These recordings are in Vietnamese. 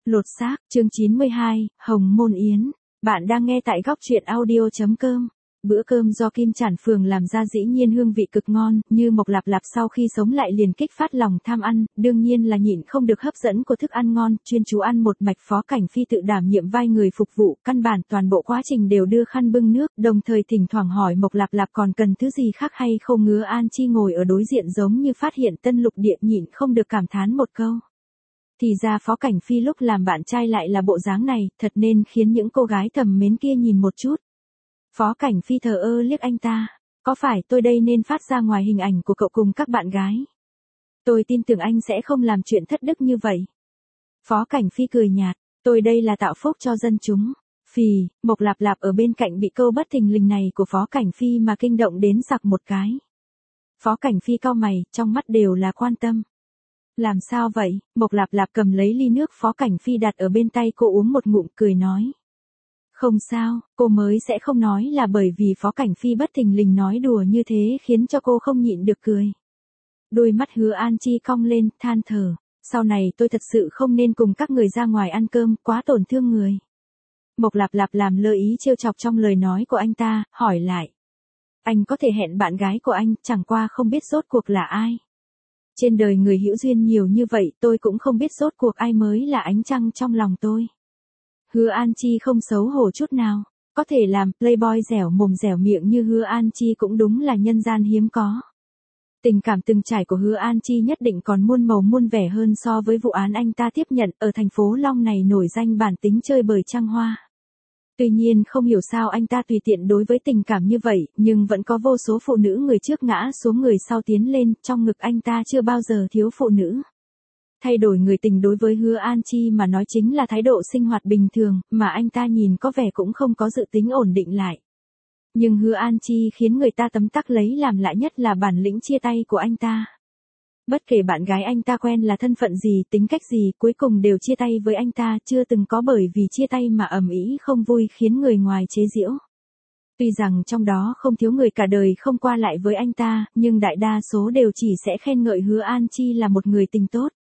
Lột xác, chương 92, Hồng Môn Yến. Bạn đang nghe tại góc truyện audio.com. Bữa cơm do Kim Chản Phường làm ra dĩ nhiên hương vị cực ngon, như Mộc Lạp Lạp sau khi sống lại liền kích phát lòng tham ăn, đương nhiên là nhịn không được hấp dẫn của thức ăn ngon, chuyên chú ăn một mạch. Phó Cảnh Phi tự đảm nhiệm vai người phục vụ, căn bản toàn bộ quá trình đều đưa khăn bưng nước, đồng thời thỉnh thoảng hỏi Mộc Lạp Lạp còn cần thứ gì khác hay không. Ngứa An Chi ngồi ở đối diện giống như phát hiện tân lục địa, nhịn không được cảm thán một câu. Thì ra Phó Cảnh Phi lúc làm bạn trai lại là bộ dáng này, thật nên khiến những cô gái thầm mến kia nhìn một chút. Phó Cảnh Phi thờ ơ liếc anh ta, có phải tôi đây nên phát ra ngoài hình ảnh của cậu cùng các bạn gái? Tôi tin tưởng anh sẽ không làm chuyện thất đức như vậy. Phó Cảnh Phi cười nhạt, tôi đây là tạo phúc cho dân chúng. Phì, Mộc Lạp Lạp ở bên cạnh bị câu bất thình lình này của Phó Cảnh Phi mà kinh động đến sặc một cái. Phó Cảnh Phi cau mày, trong mắt đều là quan tâm. Làm sao vậy? Mộc Lạp Lạp cầm lấy ly nước Phó Cảnh Phi đặt ở bên tay cô uống một ngụm, cười nói. Không sao, cô mới sẽ không nói là bởi vì Phó Cảnh Phi bất thình lình nói đùa như thế khiến cho cô không nhịn được cười. Đôi mắt Hứa An Chi cong lên, than thở. Sau này tôi thật sự không nên cùng các người ra ngoài ăn cơm, quá tổn thương người. Mộc Lạp Lạp làm lơ ý trêu chọc trong lời nói của anh ta, hỏi lại. Anh có thể hẹn bạn gái của anh, chẳng qua không biết rốt cuộc là ai. Trên đời người hữu duyên nhiều như vậy, tôi cũng không biết rốt cuộc ai mới là ánh trăng trong lòng tôi. Hứa An Chi không xấu hổ chút nào, có thể làm playboy dẻo mồm dẻo miệng như Hứa An Chi cũng đúng là nhân gian hiếm có. Tình cảm từng trải của Hứa An Chi nhất định còn muôn màu muôn vẻ hơn so với vụ án anh ta tiếp nhận ở thành phố Long này nổi danh bản tính chơi bời trăng hoa. Tuy nhiên không hiểu sao anh ta tùy tiện đối với tình cảm như vậy, nhưng vẫn có vô số phụ nữ người trước ngã xuống người sau tiến lên, trong ngực anh ta chưa bao giờ thiếu phụ nữ. Thay đổi người tình đối với Hứa An Chi mà nói chính là thái độ sinh hoạt bình thường, mà anh ta nhìn có vẻ cũng không có dự tính ổn định lại. Nhưng Hứa An Chi khiến người ta tấm tắc lấy làm lạ nhất là bản lĩnh chia tay của anh ta. Bất kể bạn gái anh ta quen là thân phận gì, tính cách gì, cuối cùng đều chia tay với anh ta, chưa từng có bởi vì chia tay mà ầm ĩ không vui khiến người ngoài chế giễu. Tuy rằng trong đó không thiếu người cả đời không qua lại với anh ta, nhưng đại đa số đều chỉ sẽ khen ngợi Hứa An Chi là một người tình tốt.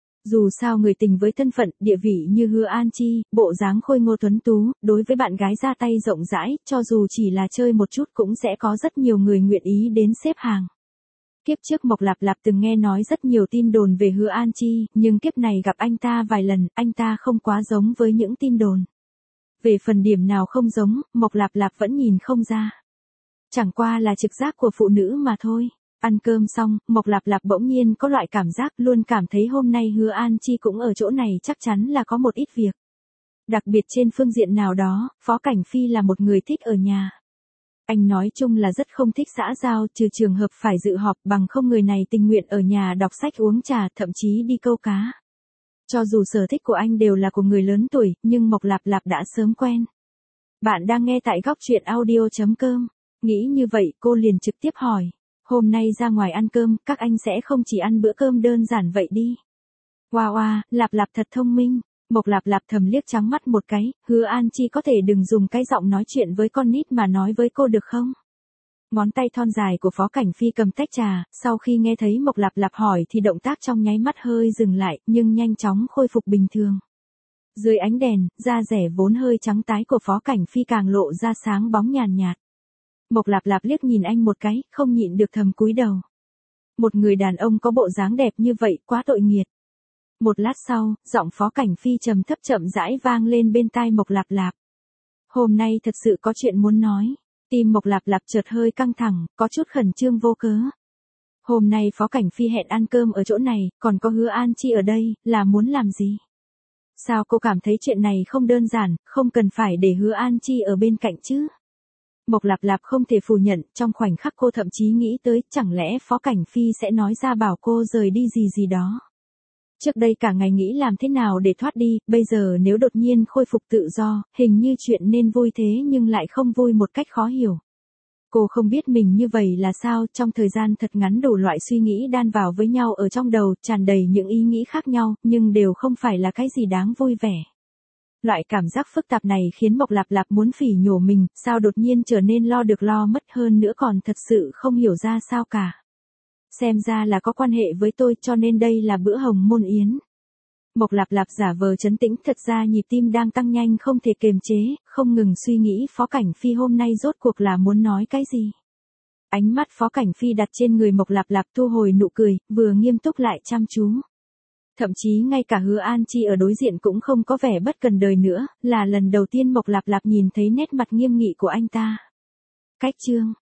Dù sao người tình với thân phận, địa vị như Hứa An Chi, bộ dáng khôi ngô tuấn tú, đối với bạn gái ra tay rộng rãi, cho dù chỉ là chơi một chút cũng sẽ có rất nhiều người nguyện ý đến xếp hàng. Kiếp trước Mộc Lạp Lạp từng nghe nói rất nhiều tin đồn về Hứa An Chi, nhưng kiếp này gặp anh ta vài lần, anh ta không quá giống với những tin đồn. Về phần điểm nào không giống, Mộc Lạp Lạp vẫn nhìn không ra. Chẳng qua là trực giác của phụ nữ mà thôi. Ăn cơm xong, Mộc Lạp Lạp bỗng nhiên có loại cảm giác luôn cảm thấy hôm nay Hứa An Chi cũng ở chỗ này chắc chắn là có một ít việc. Đặc biệt trên phương diện nào đó, Phó Cảnh Phi là một người thích ở nhà. Anh nói chung là rất không thích xã giao, trừ trường hợp phải dự họp, bằng không người này tình nguyện ở nhà đọc sách uống trà, thậm chí đi câu cá. Cho dù sở thích của anh đều là của người lớn tuổi, nhưng Mộc Lạp Lạp đã sớm quen. Bạn đang nghe tại góc truyện audio.com. Nghĩ như vậy cô liền trực tiếp hỏi. Hôm nay ra ngoài ăn cơm, các anh sẽ không chỉ ăn bữa cơm đơn giản vậy đi. Wow wow, Lạp Lạp thật thông minh. Mộc Lạp Lạp thầm liếc trắng mắt một cái, Hứa An Chi có thể đừng dùng cái giọng nói chuyện với con nít mà nói với cô được không? Ngón tay thon dài của Phó Cảnh Phi cầm tách trà, sau khi nghe thấy Mộc Lạp Lạp hỏi thì động tác trong nháy mắt hơi dừng lại, nhưng nhanh chóng khôi phục bình thường. Dưới ánh đèn, da rẻ vốn hơi trắng tái của Phó Cảnh Phi càng lộ ra sáng bóng nhàn nhạt. Mộc Lạp Lạp liếc nhìn anh một cái, không nhịn được thầm cúi đầu. Một người đàn ông có bộ dáng đẹp như vậy, quá tội nghiệt. Một lát sau, giọng Phó Cảnh Phi trầm thấp chậm rãi vang lên bên tai Mộc Lạp Lạp. Hôm nay thật sự có chuyện muốn nói. Tim Mộc Lạp Lạp chợt hơi căng thẳng, có chút khẩn trương vô cớ. Hôm nay Phó Cảnh Phi hẹn ăn cơm ở chỗ này, còn có Hứa An Chi ở đây, là muốn làm gì? Sao cô cảm thấy chuyện này không đơn giản, không cần phải để Hứa An Chi ở bên cạnh chứ? Mộc Lạp Lạp không thể phủ nhận, trong khoảnh khắc cô thậm chí nghĩ tới, chẳng lẽ Phó Cảnh Phi sẽ nói ra bảo cô rời đi gì đó. Trước đây cả ngày nghĩ làm thế nào để thoát đi, bây giờ nếu đột nhiên khôi phục tự do, hình như chuyện nên vui thế nhưng lại không vui một cách khó hiểu. Cô không biết mình như vậy là sao, trong thời gian thật ngắn đủ loại suy nghĩ đan vào với nhau ở trong đầu, tràn đầy những ý nghĩ khác nhau, nhưng đều không phải là cái gì đáng vui vẻ. Loại cảm giác phức tạp này khiến Mộc Lạp Lạp muốn phỉ nhổ mình, sao đột nhiên trở nên lo được lo mất, hơn nữa còn thật sự không hiểu ra sao cả. Xem ra là có quan hệ với tôi, cho nên đây là bữa Hồng Môn Yến. Mộc Lạp Lạp giả vờ trấn tĩnh, thật ra nhịp tim đang tăng nhanh không thể kiềm chế, không ngừng suy nghĩ Phó Cảnh Phi hôm nay rốt cuộc là muốn nói cái gì. Ánh mắt Phó Cảnh Phi đặt trên người Mộc Lạp Lạp, thu hồi nụ cười, vừa nghiêm túc lại chăm chú. Thậm chí ngay cả Hứa An Chi ở đối diện cũng không có vẻ bất cần đời nữa, là lần đầu tiên Mộc Lạp Lạp nhìn thấy nét mặt nghiêm nghị của anh ta. Cách chương